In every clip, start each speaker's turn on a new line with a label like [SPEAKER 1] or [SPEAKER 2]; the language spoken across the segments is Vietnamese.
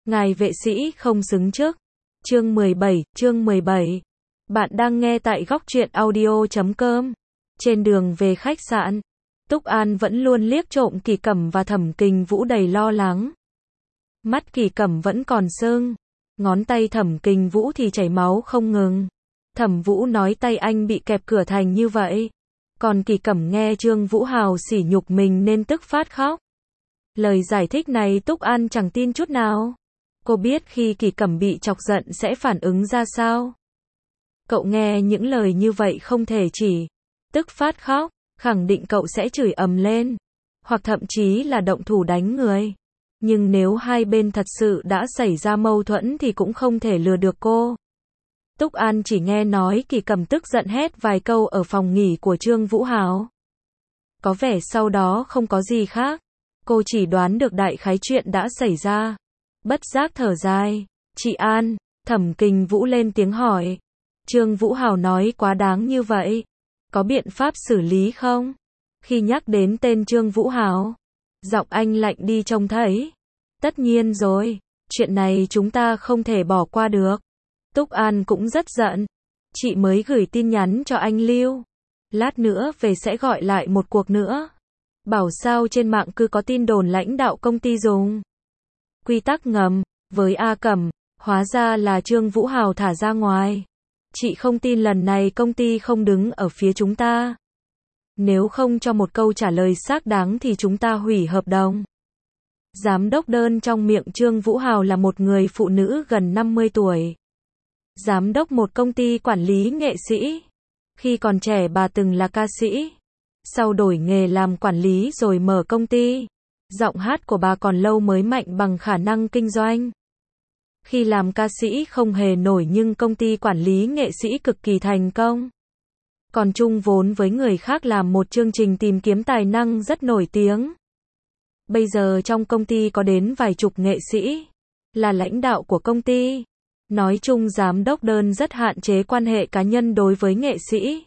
[SPEAKER 1] Ngài vệ sĩ không xứng trước. Chương 17. Bạn đang nghe tại góc truyện audio.com. Trên đường về khách sạn, Túc An vẫn luôn liếc trộm Kỳ Cẩm và Thẩm Kình Vũ đầy lo lắng. Mắt Kỳ Cẩm vẫn còn sưng, ngón tay Thẩm Kình Vũ thì chảy máu không ngừng. Thẩm Vũ nói tay anh bị kẹp cửa thành như vậy. Còn Kỳ Cẩm nghe Trương Vũ Hào sỉ nhục mình nên tức phát khóc. Lời giải thích này Túc An chẳng tin chút nào. Cô biết khi Kỳ Cẩm bị chọc giận sẽ phản ứng ra sao. Cậu nghe những lời như vậy không thể chỉ tức phát khóc, khẳng định cậu sẽ chửi ầm lên, hoặc thậm chí là động thủ đánh người. Nhưng nếu hai bên thật sự đã xảy ra mâu thuẫn thì cũng không thể lừa được cô. Túc An chỉ nghe nói Kỳ Cẩm tức giận hét vài câu ở phòng nghỉ của Trương Vũ Hào. Có vẻ sau đó không có gì khác. Cô chỉ đoán được đại khái chuyện đã xảy ra. Bất giác thở dài. Chị An, Thẩm Kình Vũ lên tiếng hỏi. Trương Vũ Hào nói quá đáng như vậy. Có biện pháp xử lý không? Khi nhắc đến tên Trương Vũ Hào, giọng anh lạnh đi trông thấy. Tất nhiên rồi, chuyện này chúng ta không thể bỏ qua được. Túc An cũng rất giận. Chị mới gửi tin nhắn cho anh Lưu. Lát nữa về sẽ gọi lại một cuộc nữa. Bảo sao trên mạng cứ có tin đồn lãnh đạo công ty dùng quy tắc ngầm với A Cẩm, hóa ra là Trương Vũ Hào thả ra ngoài. Chị không tin lần này công ty không đứng ở phía chúng ta. Nếu không cho một câu trả lời xác đáng thì chúng ta hủy hợp đồng. Giám đốc đơn trong miệng Trương Vũ Hào là một người phụ nữ gần 50 tuổi. Giám đốc một công ty quản lý nghệ sĩ. Khi còn trẻ bà từng là ca sĩ. Sau đổi nghề làm quản lý rồi mở công ty. Giọng hát của bà còn lâu mới mạnh bằng khả năng kinh doanh. Khi làm ca sĩ không hề nổi nhưng công ty quản lý nghệ sĩ cực kỳ thành công. Còn chung vốn với người khác làm một chương trình tìm kiếm tài năng rất nổi tiếng. Bây giờ trong công ty có đến vài chục nghệ sĩ. Là lãnh đạo của công ty. Nói chung giám đốc đơn rất hạn chế quan hệ cá nhân đối với nghệ sĩ.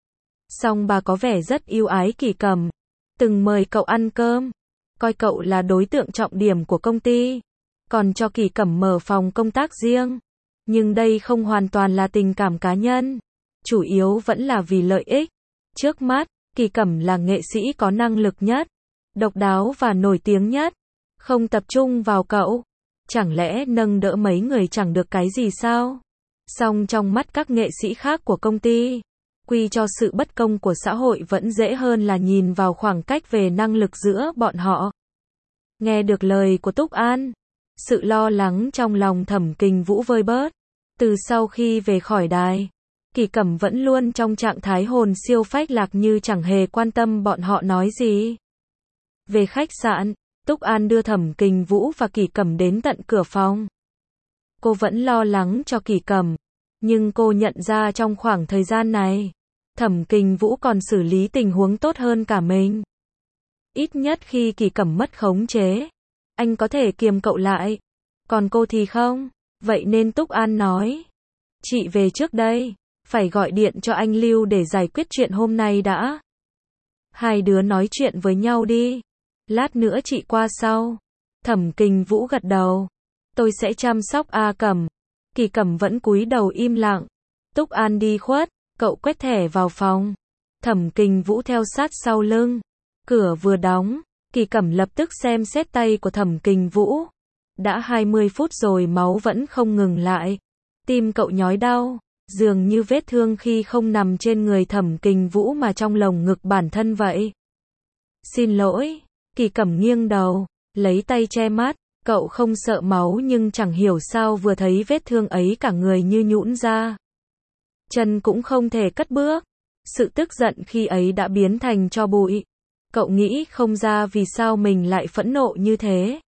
[SPEAKER 1] Song bà có vẻ rất yêu ái Kỳ Cẩm. Từng mời cậu ăn cơm. Coi cậu là đối tượng trọng điểm của công ty. Còn cho Kỳ Cẩm mở phòng công tác riêng. Nhưng đây không hoàn toàn là tình cảm cá nhân. Chủ yếu vẫn là vì lợi ích. Trước mắt, Kỳ Cẩm là nghệ sĩ có năng lực nhất, độc đáo và nổi tiếng nhất. Không tập trung vào cậu. Chẳng lẽ nâng đỡ mấy người chẳng được cái gì sao? Song trong mắt các nghệ sĩ khác của công ty, quy cho sự bất công của xã hội vẫn dễ hơn là nhìn vào khoảng cách về năng lực giữa bọn họ. Nghe được lời của Túc An, sự lo lắng trong lòng Thẩm Kình Vũ vơi bớt. Từ sau khi về khỏi đài, Kỳ Cẩm vẫn luôn trong trạng thái hồn siêu phách lạc như chẳng hề quan tâm bọn họ nói gì. Về khách sạn, Túc An đưa Thẩm Kình Vũ và Kỳ Cẩm đến tận cửa phòng. Cô vẫn lo lắng cho Kỳ Cẩm, nhưng cô nhận ra trong khoảng thời gian này, Thẩm Kình Vũ còn xử lý tình huống tốt hơn cả mình. Ít nhất khi Kỳ Cẩm mất khống chế, anh có thể kiềm cậu lại. Còn cô thì không. Vậy nên Túc An nói, chị về trước đây, phải gọi điện cho anh Lưu để giải quyết chuyện hôm nay đã. Hai đứa nói chuyện với nhau đi. Lát nữa chị qua sau. Thẩm Kình Vũ gật đầu. Tôi sẽ chăm sóc A Cẩm. Kỳ Cẩm vẫn cúi đầu im lặng. Túc An đi khuất, cậu quét thẻ vào phòng. Thẩm Kình Vũ theo sát sau lưng. Cửa vừa đóng, Kỳ Cẩm lập tức xem xét tay của Thẩm Kình Vũ. Đã 20 phút rồi máu vẫn không ngừng lại. Tim cậu nhói đau, dường như vết thương khi không nằm trên người Thẩm Kình Vũ mà trong lồng ngực bản thân vậy. Xin lỗi. Kỳ Cẩm nghiêng đầu, lấy tay che mắt. Cậu không sợ máu nhưng chẳng hiểu sao vừa thấy vết thương ấy cả người như nhũn ra. Chân cũng không thể cất bước. Sự tức giận khi ấy đã biến thành tro bụi. Cậu nghĩ không ra vì sao mình lại phẫn nộ như thế.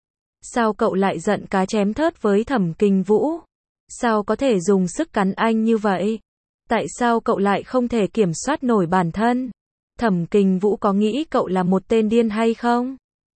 [SPEAKER 1] Sao cậu lại giận cá chém thớt với Thẩm Kình Vũ? Sao có thể dùng sức cắn anh như vậy? Tại sao cậu lại không thể kiểm soát nổi bản thân? Thẩm Kình Vũ có nghĩ cậu là một tên điên hay không?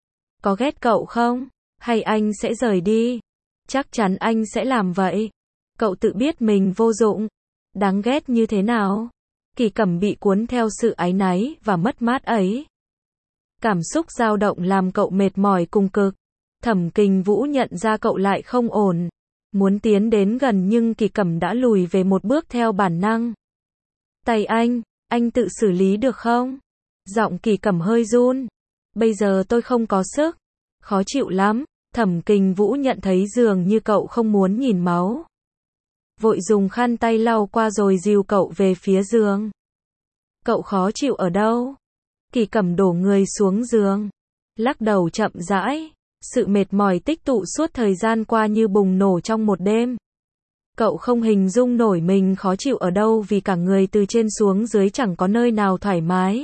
[SPEAKER 1] Có ghét cậu không? Hay anh sẽ rời đi? Chắc chắn anh sẽ làm vậy. Cậu tự biết mình vô dụng. Đáng ghét như thế nào? Kỳ Cẩm bị cuốn theo sự áy náy và mất mát ấy. Cảm xúc dao động làm cậu mệt mỏi cùng cực. Thẩm Kình Vũ nhận ra cậu lại không ổn. Muốn tiến đến gần nhưng Kỳ Cẩm đã lùi về một bước theo bản năng. Tay anh tự xử lý được không? Giọng Kỳ Cẩm hơi run. Bây giờ tôi không có sức. Khó chịu lắm. Thẩm Kình Vũ nhận thấy dường như cậu không muốn nhìn máu. Vội dùng khăn tay lau qua rồi dìu cậu về phía giường. Cậu khó chịu ở đâu? Kỳ Cẩm đổ người xuống giường. Lắc đầu chậm rãi. Sự mệt mỏi tích tụ suốt thời gian qua như bùng nổ trong một đêm. Cậu không hình dung nổi mình khó chịu ở đâu vì cả người từ trên xuống dưới chẳng có nơi nào thoải mái.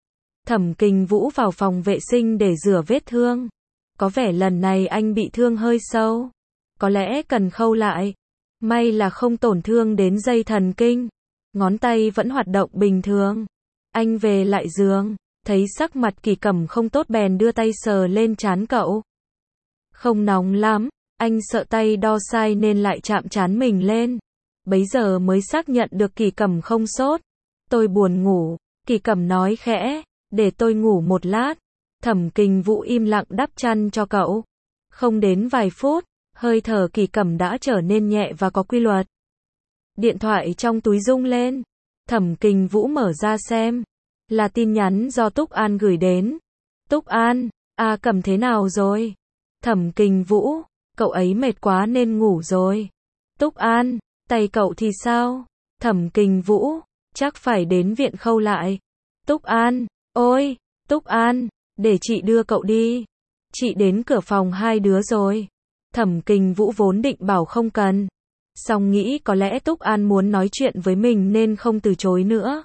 [SPEAKER 1] Thẩm Kình Vũ vào phòng vệ sinh để rửa vết thương. Có vẻ lần này anh bị thương hơi sâu. Có lẽ cần khâu lại. May là không tổn thương đến dây thần kinh. Ngón tay vẫn hoạt động bình thường. Anh về lại giường. Thấy sắc mặt Kỳ Cẩm không tốt bèn đưa tay sờ lên trán cậu. Không nóng lắm. Anh sợ tay đo sai nên lại chạm trán mình lên. Bấy giờ mới xác nhận được Kỳ Cẩm không sốt. Tôi buồn ngủ. Kỳ Cẩm nói khẽ. Để tôi ngủ một lát. Thẩm Kình Vũ im lặng đắp chăn cho cậu. Không đến vài phút, hơi thở Kỳ Cẩm đã trở nên nhẹ và có quy luật. Điện thoại trong túi rung lên. Thẩm Kình Vũ mở ra xem. Là tin nhắn do Túc An gửi đến. Túc An, Cẩm thế nào rồi? Thẩm Kình Vũ, cậu ấy mệt quá nên ngủ rồi. Túc An, tay cậu thì sao? Thẩm Kình Vũ, chắc phải đến viện khâu lại. Túc An, ôi, Túc An, để chị đưa cậu đi. Chị đến cửa phòng hai đứa rồi. Thẩm Kình Vũ vốn định bảo không cần. Song nghĩ có lẽ Túc An muốn nói chuyện với mình nên không từ chối nữa.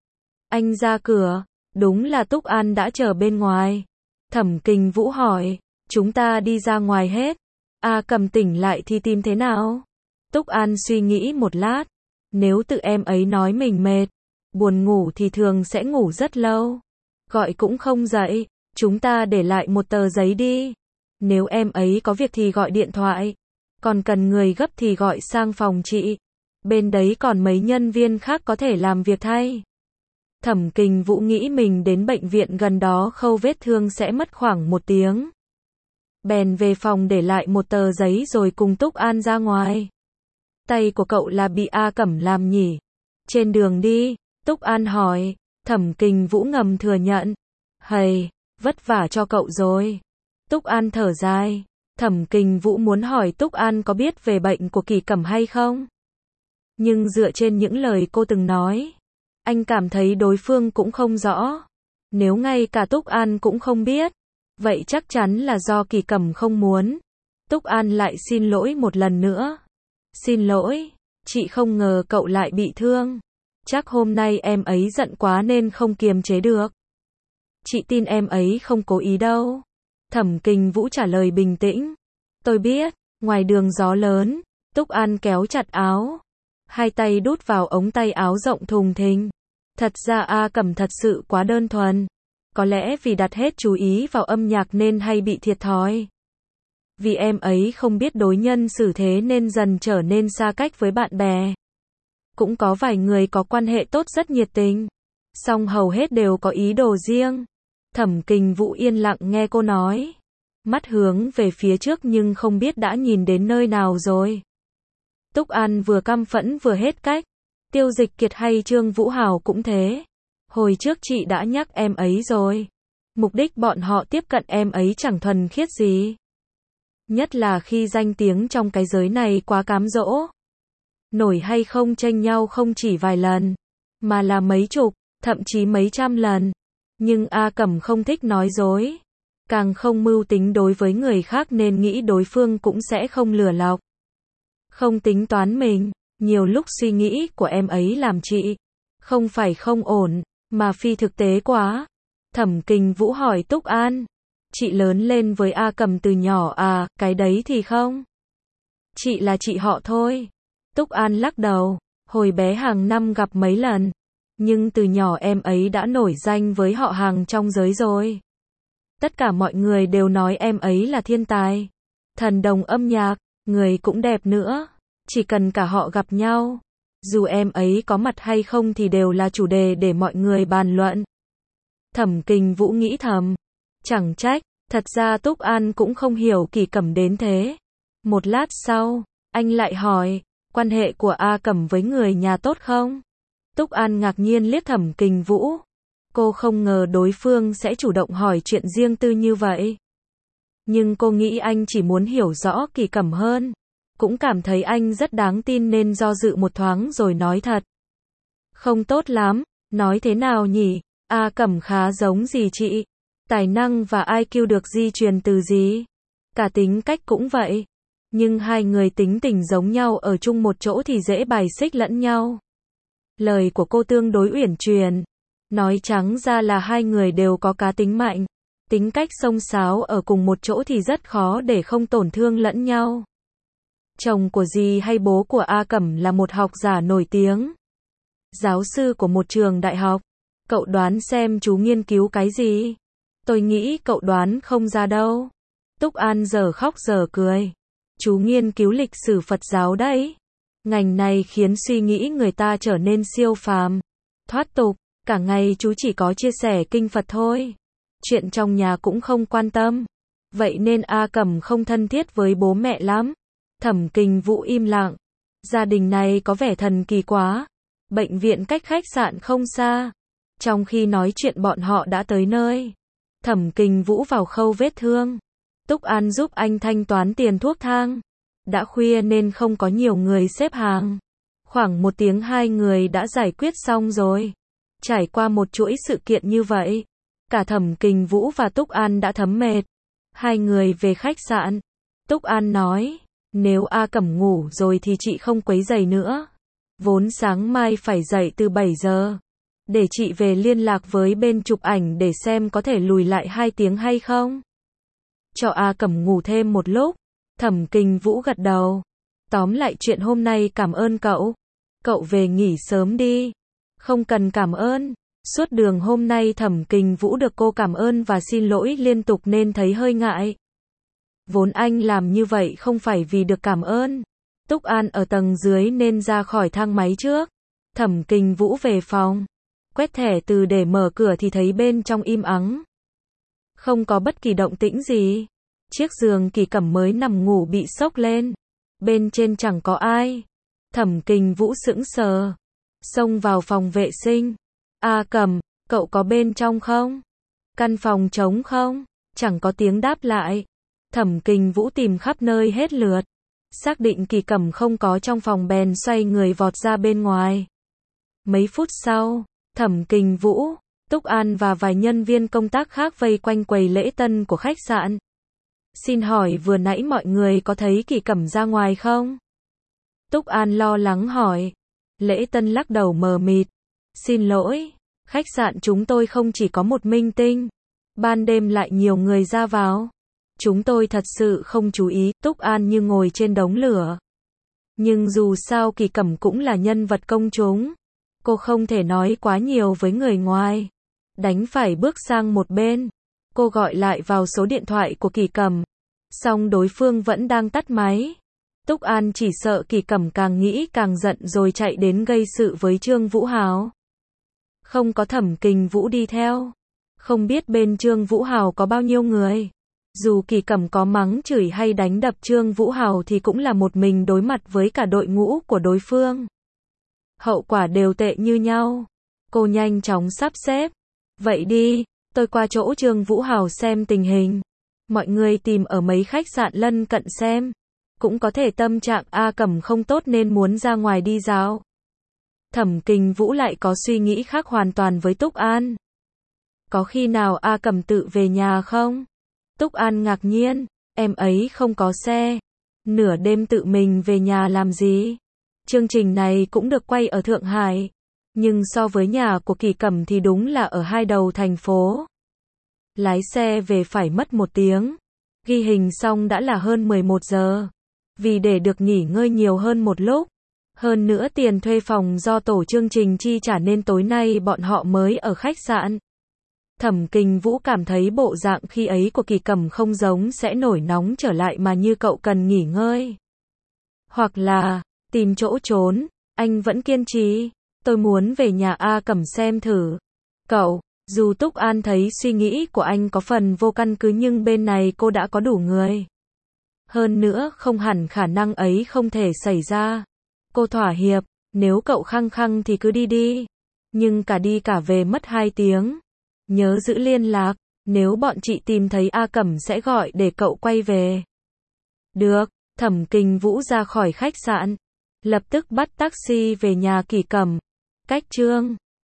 [SPEAKER 1] Anh ra cửa, đúng là Túc An đã chờ bên ngoài. Thẩm Kình Vũ hỏi, chúng ta đi ra ngoài hết. Cẩm tỉnh lại thì tìm thế nào? Túc An suy nghĩ một lát. Nếu tự em ấy nói mình mệt, buồn ngủ thì thường sẽ ngủ rất lâu. Gọi cũng không dậy, chúng ta để lại một tờ giấy đi. Nếu em ấy có việc thì gọi điện thoại. Còn cần người gấp thì gọi sang phòng chị. Bên đấy còn mấy nhân viên khác có thể làm việc thay. Thẩm Kình Vũ nghĩ mình đến bệnh viện gần đó khâu vết thương sẽ mất khoảng 1 tiếng. Bèn về phòng để lại một tờ giấy rồi cùng Túc An ra ngoài. Tay của cậu là bị Cẩm làm nhỉ? Trên đường đi, Túc An hỏi. Thẩm Kình Vũ ngầm thừa nhận. Hầy, vất vả cho cậu rồi. Túc An thở dài. Thẩm Kình Vũ muốn hỏi Túc An có biết về bệnh của Kỳ Cẩm hay không? Nhưng dựa trên những lời cô từng nói, anh cảm thấy đối phương cũng không rõ. Nếu ngay cả Túc An cũng không biết, vậy chắc chắn là do Kỳ Cẩm không muốn. Túc An lại xin lỗi một lần nữa. Xin lỗi, chị không ngờ cậu lại bị thương. Chắc hôm nay em ấy giận quá nên không kiềm chế được. Chị tin em ấy không cố ý đâu. Thẩm Kình Vũ trả lời bình tĩnh. Tôi biết, ngoài đường gió lớn. Túc An kéo chặt áo. Hai tay đút vào ống tay áo rộng thùng thình. Thật ra Cẩm thật sự quá đơn thuần. Có lẽ vì đặt hết chú ý vào âm nhạc nên hay bị thiệt thòi. Vì em ấy không biết đối nhân xử thế nên dần trở nên xa cách với bạn bè. Cũng có vài người có quan hệ tốt rất nhiệt tình. Song hầu hết đều có ý đồ riêng. Thẩm Kình Vũ yên lặng nghe cô nói. Mắt hướng về phía trước nhưng không biết đã nhìn đến nơi nào rồi. Túc An vừa căm phẫn vừa hết cách. Tiêu Dịch Kiệt hay Trương Vũ Hào cũng thế. Hồi trước chị đã nhắc em ấy rồi. Mục đích bọn họ tiếp cận em ấy chẳng thuần khiết gì. Nhất là khi danh tiếng trong cái giới này quá cám dỗ. Nổi hay không tranh nhau không chỉ vài lần, mà là mấy chục, thậm chí mấy trăm lần. Nhưng Cẩm không thích nói dối. Càng không mưu tính đối với người khác nên nghĩ đối phương cũng sẽ không lừa lọc. Không tính toán mình. Nhiều lúc suy nghĩ của em ấy làm chị không phải không ổn, mà phi thực tế quá. Thẩm Kình Vũ hỏi Túc An. Chị lớn lên với Cẩm từ nhỏ cái đấy thì không. Chị là chị họ thôi. Túc An lắc đầu. Hồi bé hàng năm gặp mấy lần. Nhưng từ nhỏ em ấy đã nổi danh với họ hàng trong giới rồi. Tất cả mọi người đều nói em ấy là thiên tài. Thần đồng âm nhạc, người cũng đẹp nữa. Chỉ cần cả họ gặp nhau, dù em ấy có mặt hay không thì đều là chủ đề để mọi người bàn luận. Thẩm Kình Vũ nghĩ thầm, chẳng trách, Thật ra Túc An cũng không hiểu Kỳ Cẩm đến thế. Một lát sau, anh lại hỏi, quan hệ của A Cẩm với người nhà tốt không? Túc An ngạc nhiên liếc Thẩm Kình Vũ. Cô không ngờ đối phương sẽ chủ động hỏi chuyện riêng tư như vậy. Nhưng cô nghĩ anh chỉ muốn hiểu rõ Kỳ Cẩm hơn. Cũng cảm thấy anh rất đáng tin nên do dự một thoáng rồi nói thật. Không tốt lắm, nói thế nào nhỉ? A Cẩm khá giống dì chị. Tài năng và IQ được di truyền từ dì. Cả tính cách cũng vậy. Nhưng hai người tính tình giống nhau ở chung một chỗ thì dễ bài xích lẫn nhau. Lời của cô tương đối uyển chuyển. Nói trắng ra là hai người đều có cá tính mạnh. Tính cách xông xáo ở cùng một chỗ thì rất khó để không tổn thương lẫn nhau. Chồng của dì hay bố của A Cẩm là một học giả nổi tiếng. Giáo sư của một trường đại học. Cậu đoán xem chú nghiên cứu cái gì? Tôi nghĩ cậu đoán không ra đâu. Túc An giờ khóc giờ cười. Chú nghiên cứu lịch sử Phật giáo đấy. Ngành này khiến suy nghĩ người ta trở nên siêu phàm, thoát tục. Cả ngày chú chỉ có chia sẻ kinh Phật thôi. Chuyện trong nhà cũng không quan tâm. Vậy nên A Cẩm không thân thiết với bố mẹ lắm. Thẩm Kình Vũ im lặng. Gia đình này có vẻ thần kỳ quá. Bệnh viện cách khách sạn không xa. Trong khi nói chuyện bọn họ đã tới nơi. Thẩm Kình Vũ vào khâu vết thương. Túc An giúp anh thanh toán tiền thuốc thang. Đã khuya nên không có nhiều người xếp hàng. Khoảng 1 tiếng hai người đã giải quyết xong rồi. Trải qua một chuỗi sự kiện như vậy, cả Thẩm Kình Vũ và Túc An đã thấm mệt. Hai người về khách sạn. Túc An nói, nếu A Cẩm ngủ rồi thì chị không quấy rầy nữa. Vốn sáng mai phải dậy từ 7 giờ. Để chị về liên lạc với bên chụp ảnh để xem có thể lùi lại 2 tiếng hay không. Cho A Cẩm ngủ thêm một lúc. Thẩm Kình Vũ gật đầu. Tóm lại chuyện hôm nay cảm ơn cậu. Cậu về nghỉ sớm đi. Không cần cảm ơn. Suốt đường hôm nay Thẩm Kình Vũ được cô cảm ơn và xin lỗi liên tục nên thấy hơi ngại. Vốn anh làm như vậy không phải vì được cảm ơn. Túc An ở tầng dưới nên ra khỏi thang máy trước. Thẩm Kình Vũ về phòng. Quét thẻ từ để mở cửa thì thấy bên trong im ắng. Không có bất kỳ động tĩnh gì. Chiếc giường Kỳ Cẩm mới nằm ngủ bị xốc lên. Bên trên chẳng có ai. Thẩm Kình Vũ sững sờ. Xông vào phòng vệ sinh. A Cẩm, cậu có bên trong không? Căn phòng trống không? Chẳng có tiếng đáp lại. Thẩm Kình Vũ tìm khắp nơi hết lượt. Xác định Kỳ Cẩm không có trong phòng bèn xoay người vọt ra bên ngoài. Mấy phút sau, Thẩm Kình Vũ, Túc An và vài nhân viên công tác khác vây quanh quầy lễ tân của khách sạn. Xin hỏi vừa nãy mọi người có thấy Kỳ Cẩm ra ngoài không? Túc An lo lắng hỏi. Lễ tân lắc đầu mờ mịt. Xin lỗi, khách sạn chúng tôi không chỉ có một minh tinh. Ban đêm lại nhiều người ra vào. Chúng tôi thật sự không chú ý. Túc An như ngồi trên đống lửa. Nhưng dù sao Kỳ Cẩm cũng là nhân vật công chúng. Cô không thể nói quá nhiều với người ngoài. Đành phải bước sang một bên. Cô gọi lại vào số điện thoại của Kỳ Cẩm. Song đối phương vẫn đang tắt máy. Túc An chỉ sợ Kỳ Cẩm càng nghĩ càng giận rồi chạy đến gây sự với Trương Vũ Hào. Không có Thẩm Kình Vũ đi theo. Không biết bên Trương Vũ Hào có bao nhiêu người. Dù Kỳ Cẩm có mắng chửi hay đánh đập Trương Vũ Hào thì cũng là một mình đối mặt với cả đội ngũ của đối phương. Hậu quả đều tệ như nhau. Cô nhanh chóng sắp xếp. Vậy đi, tôi qua chỗ Trương Vũ Hào xem tình hình. Mọi người tìm ở mấy khách sạn lân cận xem. Cũng có thể tâm trạng A Cẩm không tốt nên muốn ra ngoài đi dạo. Thẩm Kình Vũ lại có suy nghĩ khác hoàn toàn với Túc An. Có khi nào A Cẩm tự về nhà không? Túc An ngạc nhiên, em ấy không có xe. Nửa đêm tự mình về nhà làm gì? Chương trình này cũng được quay ở Thượng Hải. Nhưng so với nhà của Kỳ Cẩm thì đúng là ở hai đầu thành phố. Lái xe về phải mất 1 tiếng. Ghi hình xong đã là hơn 11 giờ. Vì để được nghỉ ngơi nhiều hơn một lúc. Hơn nữa tiền thuê phòng do tổ chương trình chi trả nên tối nay bọn họ mới ở khách sạn. Thẩm Kình Vũ cảm thấy bộ dạng khi ấy của Kỳ Cẩm không giống sẽ nổi nóng trở lại mà như cậu cần nghỉ ngơi. Hoặc là, tìm chỗ trốn, anh vẫn kiên trì. Tôi muốn về nhà A Cẩm xem thử. Cậu, Dù Túc An thấy suy nghĩ của anh có phần vô căn cứ nhưng bên này cô đã có đủ người. Hơn nữa không hẳn khả năng ấy không thể xảy ra. Cô thỏa hiệp, nếu cậu khăng khăng thì cứ đi đi. Nhưng cả đi cả về mất 2 tiếng. Nhớ giữ liên lạc, nếu bọn chị tìm thấy A Cẩm sẽ gọi để cậu quay về. Được, Thẩm Kình Vũ ra khỏi khách sạn. Lập tức bắt taxi về nhà Kỳ Cẩm. Cách Trương